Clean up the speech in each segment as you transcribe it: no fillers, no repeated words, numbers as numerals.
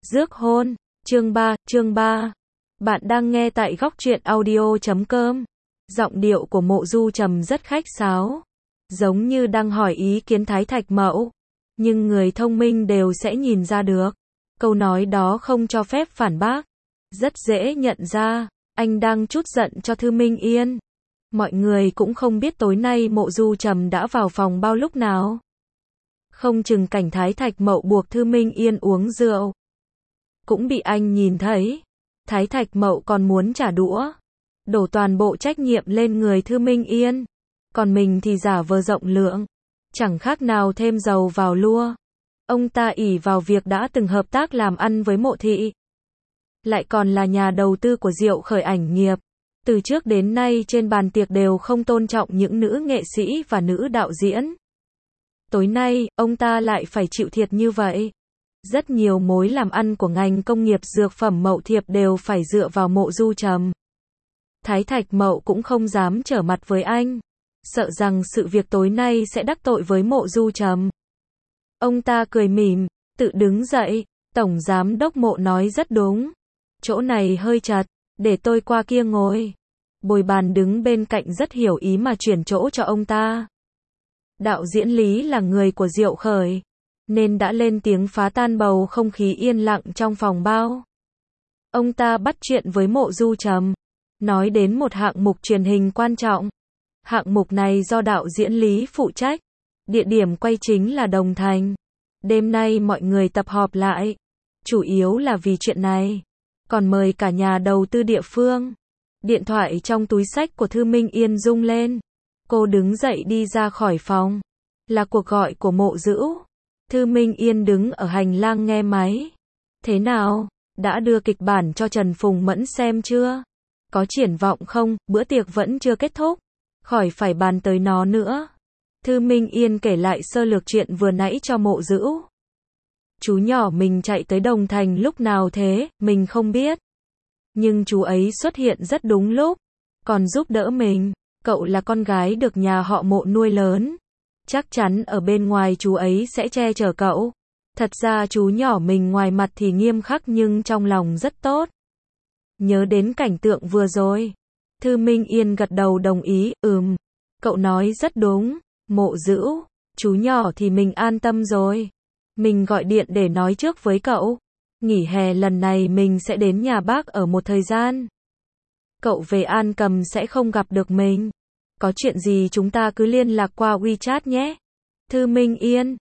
Rước hôn, chương 3. Bạn đang nghe tại góc truyện audio.com. Giọng điệu của Mộ Du Trầm rất khách sáo, giống như đang hỏi ý kiến Thái Thạch Mậu, nhưng người thông minh đều sẽ nhìn ra được. Câu nói đó không cho phép phản bác, rất dễ nhận ra, anh đang trút giận cho Thư Minh Yên. Mọi người cũng không biết tối nay Mộ Du Trầm đã vào phòng bao lúc nào. Không chừng cảnh Thái Thạch Mậu buộc Thư Minh Yên uống rượu cũng bị anh nhìn thấy. Thái Thạch Mậu còn muốn trả đũa, đổ toàn bộ trách nhiệm lên người Thư Minh Yên, còn mình thì giả vờ rộng lượng, chẳng khác nào thêm dầu vào lua. Ông ta ỷ vào việc đã từng hợp tác làm ăn với Mộ Thị, lại còn là nhà đầu tư của Diệu Khởi ảnh nghiệp. Từ trước đến nay trên bàn tiệc đều không tôn trọng những nữ nghệ sĩ và nữ đạo diễn. Tối nay, ông ta lại phải chịu thiệt như vậy. Rất nhiều mối làm ăn của ngành công nghiệp dược phẩm Mậu Thiệp đều phải dựa vào Mộ Du Trầm. Thái Thạch Mậu cũng không dám trở mặt với anh, sợ rằng sự việc tối nay sẽ đắc tội với Mộ Du Trầm. Ông ta cười mỉm, tự đứng dậy, Tổng Giám đốc Mộ nói rất đúng. Chỗ này hơi chật, để tôi qua kia ngồi. Bồi bàn đứng bên cạnh rất hiểu ý mà chuyển chỗ cho ông ta. Đạo diễn Lý là người của Diệu Khởi, nên đã lên tiếng phá tan bầu không khí yên lặng trong phòng bao. Ông ta bắt chuyện với Mộ Du Trầm, nói đến một hạng mục truyền hình quan trọng. Hạng mục này do đạo diễn Lý phụ trách. Địa điểm quay chính là Đồng Thành. Đêm nay mọi người tập họp lại, chủ yếu là vì chuyện này. Còn mời cả nhà đầu tư địa phương. Điện thoại trong túi xách của Thư Minh Yên rung lên. Cô đứng dậy đi ra khỏi phòng. Là cuộc gọi của Mộ Dữ. Thư Minh Yên đứng ở hành lang nghe máy. Thế nào? Đã đưa kịch bản cho Trần Phùng Mẫn xem chưa? Có triển vọng không? Bữa tiệc vẫn chưa kết thúc. Khỏi phải bàn tới nó nữa. Thư Minh Yên kể lại sơ lược chuyện vừa nãy cho Mộ Dữ. Chú nhỏ mình chạy tới Đồng Thành lúc nào thế, mình không biết. Nhưng chú ấy xuất hiện rất đúng lúc, còn giúp đỡ mình. Cậu là con gái được nhà họ Mộ nuôi lớn. Chắc chắn ở bên ngoài chú ấy sẽ che chở cậu. Thật ra chú nhỏ mình ngoài mặt thì nghiêm khắc nhưng trong lòng rất tốt. Nhớ đến cảnh tượng vừa rồi. Thư Minh Yên gật đầu đồng ý, cậu nói rất đúng. Mộ Dữ, chú nhỏ thì mình an tâm rồi. Mình gọi điện để nói trước với cậu. Nghỉ hè lần này mình sẽ đến nhà bác ở một thời gian. Cậu về An Cầm sẽ không gặp được mình. Có chuyện gì chúng ta cứ liên lạc qua WeChat nhé. Thư Minh Yên,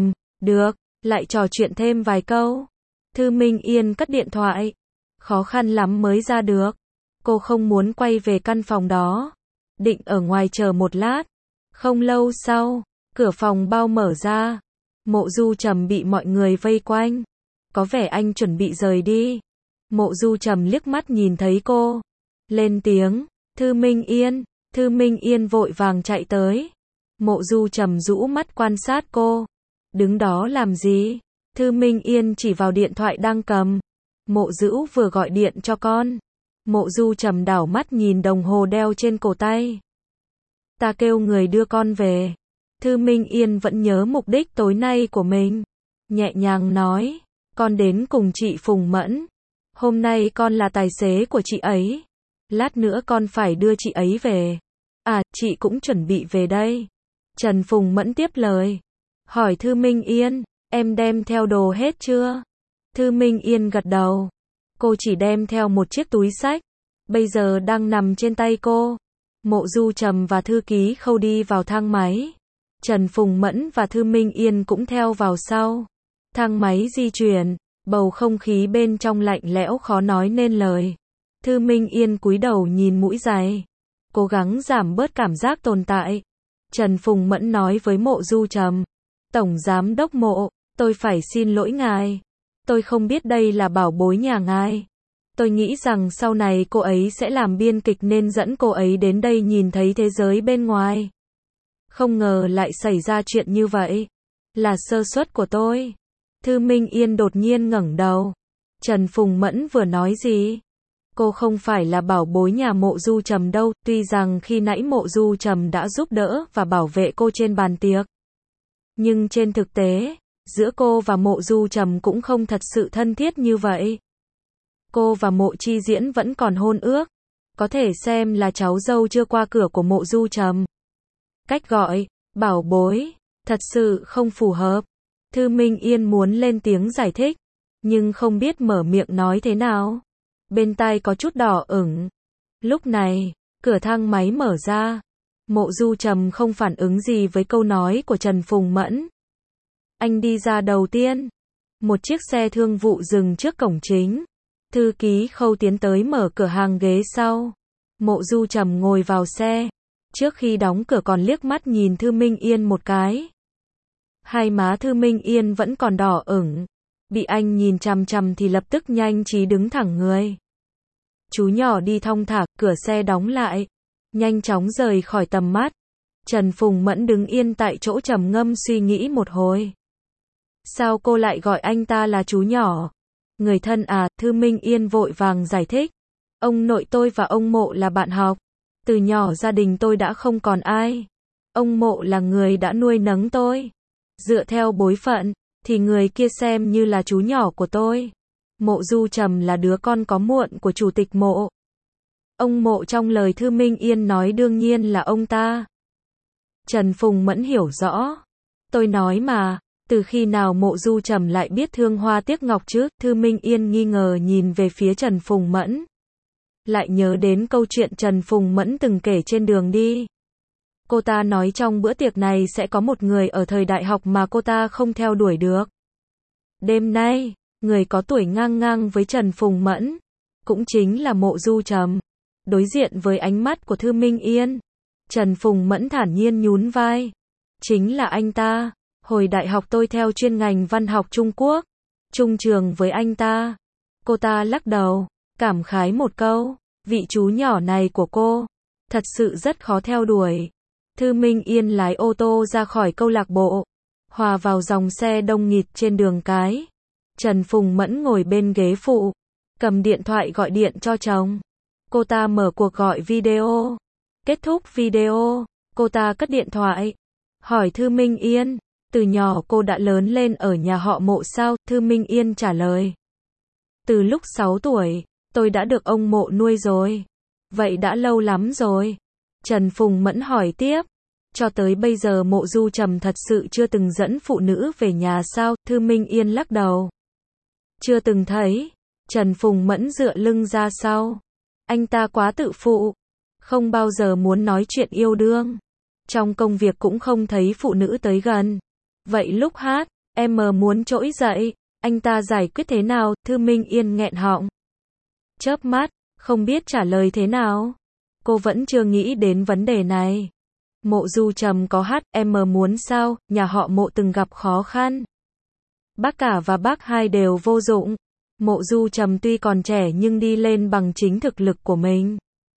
được, lại trò chuyện thêm vài câu. Thư Minh Yên cất điện thoại. Khó khăn lắm mới ra được. Cô không muốn quay về căn phòng đó. Định ở ngoài chờ một lát. Không lâu sau, cửa phòng bao mở ra. Mộ Du Trầm bị mọi người vây quanh. Có vẻ anh chuẩn bị rời đi. Mộ Du Trầm liếc mắt nhìn thấy cô. Lên tiếng, Thư Minh Yên. Thư Minh Yên vội vàng chạy tới. Mộ Du Trầm rũ mắt quan sát cô. Đứng đó làm gì? Thư Minh Yên chỉ vào điện thoại đang cầm. Mộ Dữ vừa gọi điện cho con. Mộ Du Trầm đảo mắt nhìn đồng hồ đeo trên cổ tay. Ta kêu người đưa con về. Thư Minh Yên vẫn nhớ mục đích tối nay của mình. Nhẹ nhàng nói, con đến cùng chị Phùng Mẫn. Hôm nay con là tài xế của chị ấy. Lát nữa con phải đưa chị ấy về. À, chị cũng chuẩn bị về đây. Trần Phùng Mẫn tiếp lời. Hỏi Thư Minh Yên, em đem theo đồ hết chưa? Thư Minh Yên gật đầu. Cô chỉ đem theo một chiếc túi xách. Bây giờ đang nằm trên tay cô. Mộ Du Trầm và thư ký Khâu đi vào thang máy. Trần Phùng Mẫn và Thư Minh Yên cũng theo vào sau. Thang máy di chuyển. Bầu không khí bên trong lạnh lẽo khó nói nên lời. Thư Minh Yên cúi đầu nhìn mũi giày, cố gắng giảm bớt cảm giác tồn tại. Trần Phùng Mẫn nói với Mộ Du Trầm. Tổng Giám đốc Mộ, tôi phải xin lỗi ngài. Tôi không biết đây là bảo bối nhà ngài. Tôi nghĩ rằng sau này cô ấy sẽ làm biên kịch nên dẫn cô ấy đến đây nhìn thấy thế giới bên ngoài. Không ngờ lại xảy ra chuyện như vậy. Là sơ suất của tôi. Thư Minh Yên đột nhiên ngẩng đầu. Trần Phùng Mẫn vừa nói gì? Cô không phải là bảo bối nhà Mộ Du Trầm đâu, tuy rằng khi nãy Mộ Du Trầm đã giúp đỡ và bảo vệ cô trên bàn tiệc. Nhưng trên thực tế, giữa cô và Mộ Du Trầm cũng không thật sự thân thiết như vậy. Cô và Mộ Chi Diễn vẫn còn hôn ước, có thể xem là cháu dâu chưa qua cửa của Mộ Du Trầm. Cách gọi, bảo bối, thật sự không phù hợp. Thư Minh Yên muốn lên tiếng giải thích, nhưng không biết mở miệng nói thế nào. Bên tai có chút đỏ ửng. Lúc này, cửa thang máy mở ra. Mộ Du Trầm không phản ứng gì với câu nói của Trần Phùng Mẫn. Anh đi ra đầu tiên. Một chiếc xe thương vụ dừng trước cổng chính. Thư ký Khâu tiến tới mở cửa hàng ghế sau. Mộ Du Trầm ngồi vào xe. Trước khi đóng cửa còn liếc mắt nhìn Thư Minh Yên một cái. Hai má Thư Minh Yên vẫn còn đỏ ửng. Bị anh nhìn chằm chằm thì lập tức nhanh trí đứng thẳng người. Chú nhỏ đi thong thả, cửa xe đóng lại. Nhanh chóng rời khỏi tầm mắt. Trần Phùng Mẫn đứng yên tại chỗ trầm ngâm suy nghĩ một hồi. Sao cô lại gọi anh ta là chú nhỏ? Người thân à, Thư Minh Yên vội vàng giải thích. Ông nội tôi và ông Mộ là bạn học. Từ nhỏ gia đình tôi đã không còn ai. Ông Mộ là người đã nuôi nấng tôi. Dựa theo bối phận, thì người kia xem như là chú nhỏ của tôi. Mộ Du Trầm là đứa con có muộn của chủ tịch Mộ. Ông Mộ trong lời Thư Minh Yên nói đương nhiên là ông ta. Trần Phùng Mẫn hiểu rõ. Tôi nói mà, từ khi nào Mộ Du Trầm lại biết thương hoa tiếc ngọc chứ? Thư Minh Yên nghi ngờ nhìn về phía Trần Phùng Mẫn. Lại nhớ đến câu chuyện Trần Phùng Mẫn từng kể trên đường đi. Cô ta nói trong bữa tiệc này sẽ có một người ở thời đại học mà cô ta không theo đuổi được. Đêm nay, người có tuổi ngang ngang với Trần Phùng Mẫn, cũng chính là Mộ Du Trầm. Đối diện với ánh mắt của Thư Minh Yên, Trần Phùng Mẫn thản nhiên nhún vai. Chính là anh ta. Hồi đại học tôi theo chuyên ngành văn học Trung Quốc, chung trường với anh ta. Cô ta lắc đầu, cảm khái một câu, vị chú nhỏ này của cô, thật sự rất khó theo đuổi. Thư Minh Yên lái ô tô ra khỏi câu lạc bộ, hòa vào dòng xe đông nghịt trên đường cái. Trần Phùng Mẫn ngồi bên ghế phụ, cầm điện thoại gọi điện cho chồng. Cô ta mở cuộc gọi video. Kết thúc video, cô ta cất điện thoại, hỏi Thư Minh Yên, từ nhỏ cô đã lớn lên ở nhà họ Mộ sao? Thư Minh Yên trả lời. Từ lúc 6 tuổi, tôi đã được ông Mộ nuôi rồi. Vậy đã lâu lắm rồi. Trần Phùng Mẫn hỏi tiếp. Cho tới bây giờ Mộ Du Trầm thật sự chưa từng dẫn phụ nữ về nhà sao? Thư Minh Yên lắc đầu. Chưa từng thấy. Trần Phùng Mẫn dựa lưng ra sau. Anh ta quá tự phụ. Không bao giờ muốn nói chuyện yêu đương. Trong công việc cũng không thấy phụ nữ tới gần. Vậy lúc hát, em muốn trỗi dậy, anh ta giải quyết thế nào? Thư Minh Yên nghẹn họng. Chớp mắt, không biết trả lời thế nào. Cô vẫn chưa nghĩ đến vấn đề này. Mộ Du Trầm có hát, em muốn sao? Nhà họ Mộ từng gặp khó khăn. Bác cả và bác hai đều vô dụng. Mộ Du Trầm tuy còn trẻ nhưng đi lên bằng chính thực lực của mình.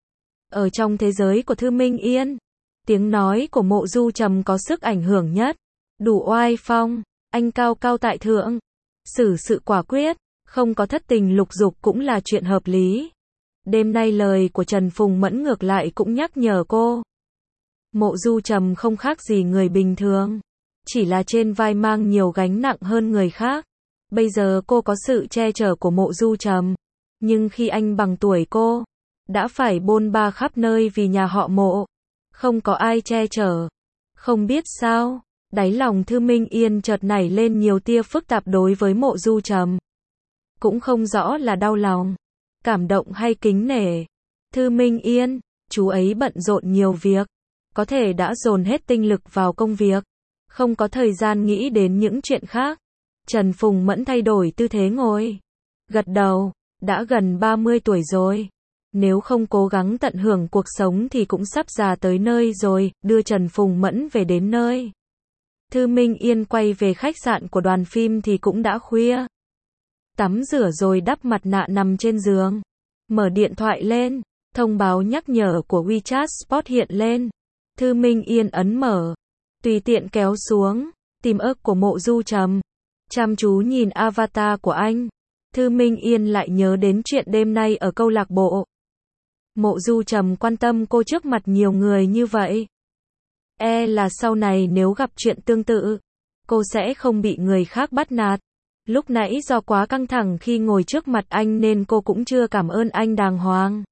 Ở trong thế giới của Thư Minh Yên, tiếng nói của Mộ Du Trầm có sức ảnh hưởng nhất. Đủ oai phong, anh cao cao tại thượng. Xử sự quả quyết, không có thất tình lục dục cũng là chuyện hợp lý. Đêm nay lời của Trần Phùng Mẫn ngược lại cũng nhắc nhở cô. Mộ Du Trầm không khác gì người bình thường. Chỉ là trên vai mang nhiều gánh nặng hơn người khác. Bây giờ cô có sự che chở của Mộ Du Trầm. Nhưng khi anh bằng tuổi cô, đã phải bôn ba khắp nơi vì nhà họ Mộ. Không có ai che chở. Không biết sao, đáy lòng Thư Minh Yên chợt nảy lên nhiều tia phức tạp đối với Mộ Du Trầm. Cũng không rõ là đau lòng, cảm động hay kính nể. Thư Minh Yên, chú ấy bận rộn nhiều việc. Có thể đã dồn hết tinh lực vào công việc. Không có thời gian nghĩ đến những chuyện khác. Trần Phùng Mẫn thay đổi tư thế ngồi. Gật đầu, đã gần 30 tuổi rồi. Nếu không cố gắng tận hưởng cuộc sống thì cũng sắp già tới nơi rồi, đưa Trần Phùng Mẫn về đến nơi. Thư Minh Yên quay về khách sạn của đoàn phim thì cũng đã khuya. Tắm rửa rồi đắp mặt nạ nằm trên giường. Mở điện thoại lên, thông báo nhắc nhở của WeChat Sport hiện lên. Thư Minh Yên ấn mở. Tùy tiện kéo xuống, tìm ức của Mộ Du Trầm. Chăm chú nhìn avatar của anh. Thư Minh Yên lại nhớ đến chuyện đêm nay ở câu lạc bộ. Mộ Du Trầm quan tâm cô trước mặt nhiều người như vậy. Là sau này nếu gặp chuyện tương tự, cô sẽ không bị người khác bắt nạt. Lúc nãy do quá căng thẳng khi ngồi trước mặt anh nên cô cũng chưa cảm ơn anh đàng hoàng.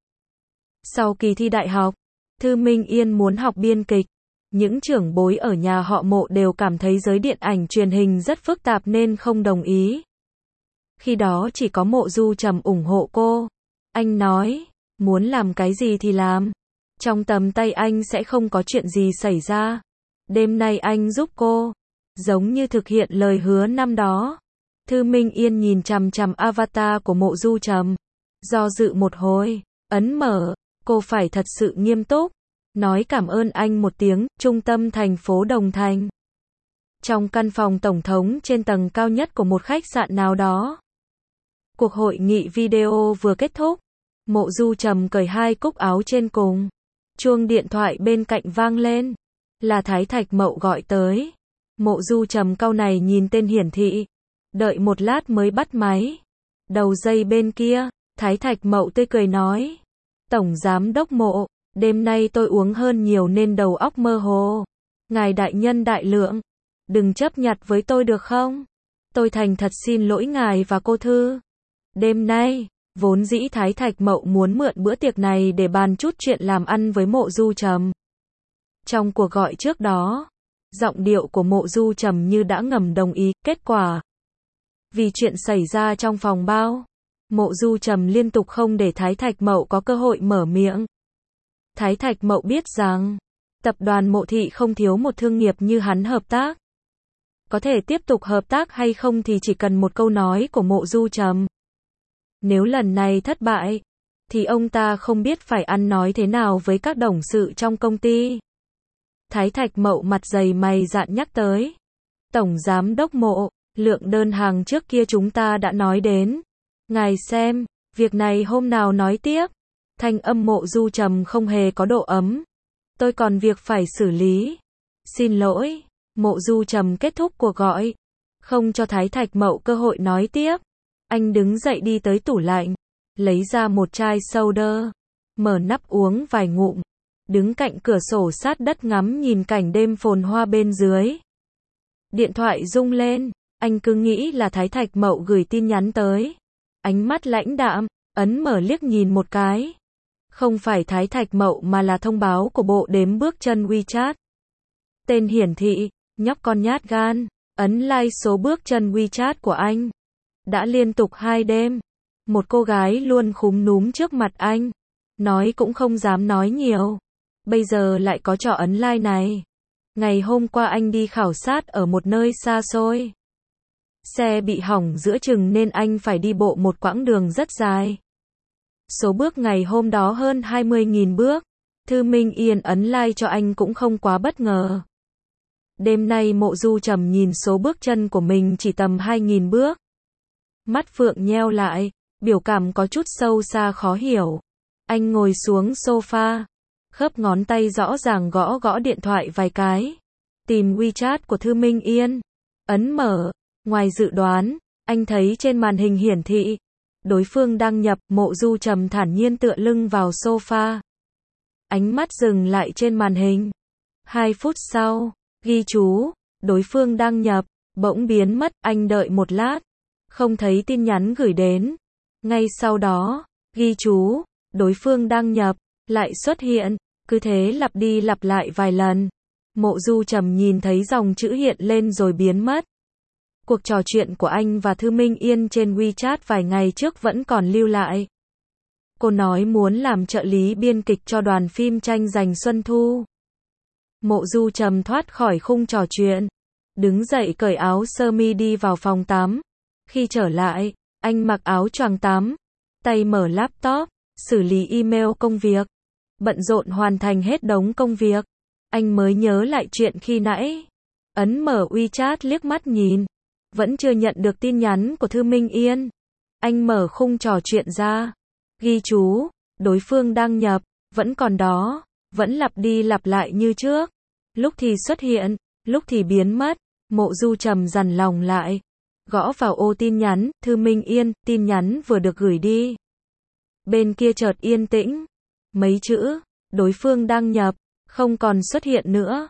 Sau kỳ thi đại học, Thư Minh Yên muốn học biên kịch. Những trưởng bối ở nhà họ Mộ đều cảm thấy giới điện ảnh truyền hình rất phức tạp nên không đồng ý. Khi đó chỉ có Mộ Du Trầm ủng hộ cô. Anh nói, muốn làm cái gì thì làm. Trong tầm tay anh sẽ không có chuyện gì xảy ra. Đêm nay anh giúp cô. Giống như thực hiện lời hứa năm đó. Thư Minh Yên nhìn chằm chằm avatar của Mộ Du Trầm. Do dự một hồi, ấn mở, cô phải thật sự nghiêm túc. Nói cảm ơn anh một tiếng, trung tâm thành phố Đồng Thành. Trong căn phòng tổng thống trên tầng cao nhất của một khách sạn nào đó. Cuộc hội nghị video vừa kết thúc. Mộ Du Trầm cởi hai cúc áo trên cùng. Chuông điện thoại bên cạnh vang lên. Là Thái Thạch Mậu gọi tới. Mộ Du Trầm cau này nhìn tên hiển thị. Đợi một lát mới bắt máy. Đầu dây bên kia, Thái Thạch Mậu tươi cười nói. Tổng giám đốc Mộ, đêm nay tôi uống hơn nhiều nên đầu óc mơ hồ. Ngài đại nhân đại lượng, đừng chấp nhặt với tôi được không? Tôi thành thật xin lỗi ngài và cô Thư. Đêm nay, vốn dĩ Thái Thạch Mậu muốn mượn bữa tiệc này để bàn chút chuyện làm ăn với Mộ Du Trầm. Trong cuộc gọi trước đó, giọng điệu của Mộ Du Trầm như đã ngầm đồng ý. Kết quả, vì chuyện xảy ra trong phòng bao, Mộ Du Trầm liên tục không để Thái Thạch Mậu có cơ hội mở miệng. Thái Thạch Mậu biết rằng, tập đoàn Mộ Thị không thiếu một thương nghiệp như hắn hợp tác. Có thể tiếp tục hợp tác hay không thì chỉ cần một câu nói của Mộ Du Trầm. Nếu lần này thất bại, thì ông ta không biết phải ăn nói thế nào với các đồng sự trong công ty. Thái Thạch Mậu mặt dày mày dạn nhắc tới. Tổng giám đốc Mộ, lượng đơn hàng trước kia chúng ta đã nói đến. Ngài xem, việc này hôm nào nói tiếp. Thanh âm Mộ Du Trầm không hề có độ ấm. Tôi còn việc phải xử lý. Xin lỗi. Mộ Du Trầm kết thúc cuộc gọi. Không cho Thái Thạch Mậu cơ hội nói tiếp. Anh đứng dậy đi tới tủ lạnh. Lấy ra một chai soda. Mở nắp uống vài ngụm. Đứng cạnh cửa sổ sát đất ngắm nhìn cảnh đêm phồn hoa bên dưới. Điện thoại rung lên. Anh cứ nghĩ là Thái Thạch Mậu gửi tin nhắn tới. Ánh mắt lãnh đạm, ấn mở liếc nhìn một cái. Không phải Thái Thạch Mậu mà là thông báo của bộ đếm bước chân WeChat. Tên hiển thị, nhóc con nhát gan, ấn like số bước chân WeChat của anh. Đã liên tục 2 đêm. Một cô gái luôn khúm núm trước mặt anh. Nói cũng không dám nói nhiều. Bây giờ lại có trò ấn like này. Ngày hôm qua anh đi khảo sát ở một nơi xa xôi. Xe bị hỏng giữa chừng nên anh phải đi bộ một quãng đường rất dài. Số bước ngày hôm đó hơn 20.000 bước. Thư Minh Yên ấn like cho anh cũng không quá bất ngờ. Đêm nay Mộ Du Trầm nhìn số bước chân của mình chỉ tầm 2.000 bước. Mắt phượng nheo lại, biểu cảm có chút sâu xa khó hiểu. Anh ngồi xuống sofa, khớp ngón tay rõ ràng gõ gõ điện thoại vài cái. Tìm WeChat của Thư Minh Yên. Ấn mở. Ngoài dự đoán, anh thấy trên màn hình hiển thị. Đối phương đăng nhập. Mộ Du Trầm thản nhiên tựa lưng vào sofa. Ánh mắt dừng lại trên màn hình. 2 phút sau, ghi chú, đối phương đăng nhập, bỗng biến mất. Anh đợi một lát, không thấy tin nhắn gửi đến. Ngay sau đó, ghi chú, đối phương đăng nhập, lại xuất hiện. Cứ thế lặp đi lặp lại vài lần. Mộ Du Trầm nhìn thấy dòng chữ hiện lên rồi biến mất. Cuộc trò chuyện của anh và Thư Minh Yên trên WeChat vài ngày trước vẫn còn lưu lại. Cô nói muốn làm trợ lý biên kịch cho đoàn phim tranh giành Xuân Thu. Mộ Du Trầm thoát khỏi khung trò chuyện. Đứng dậy cởi áo sơ mi đi vào phòng tắm. Khi trở lại, anh mặc áo choàng tắm. Tay mở laptop, xử lý email công việc. Bận rộn hoàn thành hết đống công việc. Anh mới nhớ lại chuyện khi nãy. Ấn mở WeChat liếc mắt nhìn. Vẫn chưa nhận được tin nhắn của Thư Minh Yên. Anh mở khung trò chuyện ra. Ghi chú, đối phương đăng nhập, vẫn còn đó, vẫn lặp đi lặp lại như trước. Lúc thì xuất hiện, lúc thì biến mất. Mộ Du Trầm dằn lòng lại. Gõ vào ô tin nhắn. Thư Minh Yên, tin nhắn vừa được gửi đi. Bên kia chợt yên tĩnh. Mấy chữ, đối phương đăng nhập, không còn xuất hiện nữa.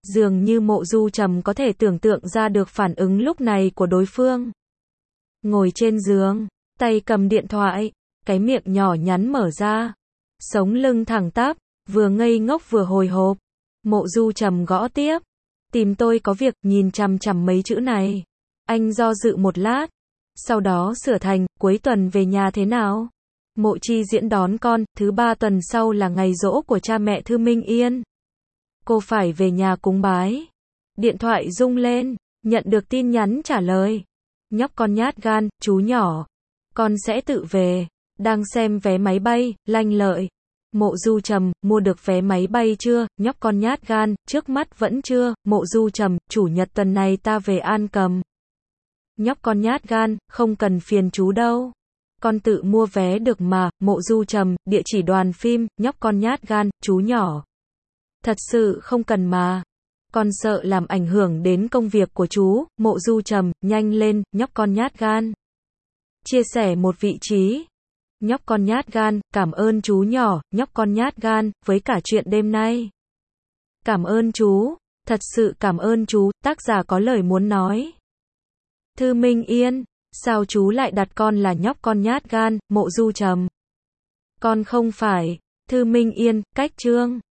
Dường như Mộ Du Trầm có thể tưởng tượng ra được phản ứng lúc này của đối phương. Ngồi trên giường, tay cầm điện thoại, cái miệng nhỏ nhắn mở ra, sống lưng thẳng tắp, vừa ngây ngốc vừa hồi hộp. Mộ Du Trầm gõ tiếp. Tìm tôi có việc, nhìn chằm chằm mấy chữ này. Anh do dự một lát, sau đó sửa thành, cuối tuần về nhà thế nào? Mộ Chi Diễn đón con, thứ 3 tuần sau là ngày giỗ của cha mẹ Thư Minh Yên. Cô phải về nhà cúng bái. Điện thoại rung lên, nhận được tin nhắn trả lời. Nhóc con nhát gan, chú nhỏ. Con sẽ tự về. Đang xem vé máy bay, lanh lợi. Mộ Du Trầm, mua được vé máy bay chưa? Nhóc con nhát gan, trước mắt vẫn chưa. Mộ Du Trầm, chủ nhật tuần này ta về An Cầm. Nhóc con nhát gan, không cần phiền chú đâu. Con tự mua vé được mà. Mộ Du Trầm, địa chỉ đoàn phim. Nhóc con nhát gan, chú nhỏ. Thật sự không cần mà. Con sợ làm ảnh hưởng đến công việc của chú. Mộ Du Trầm, nhanh lên, nhóc con nhát gan. Chia sẻ một vị trí. Nhóc con nhát gan, cảm ơn chú nhỏ, nhóc con nhát gan, với cả chuyện đêm nay. Cảm ơn chú, thật sự cảm ơn chú, tác giả có lời muốn nói. Thư Minh Yên, sao chú lại đặt con là nhóc con nhát gan? Mộ Du Trầm. Con không phải. Thư Minh Yên, cách chương.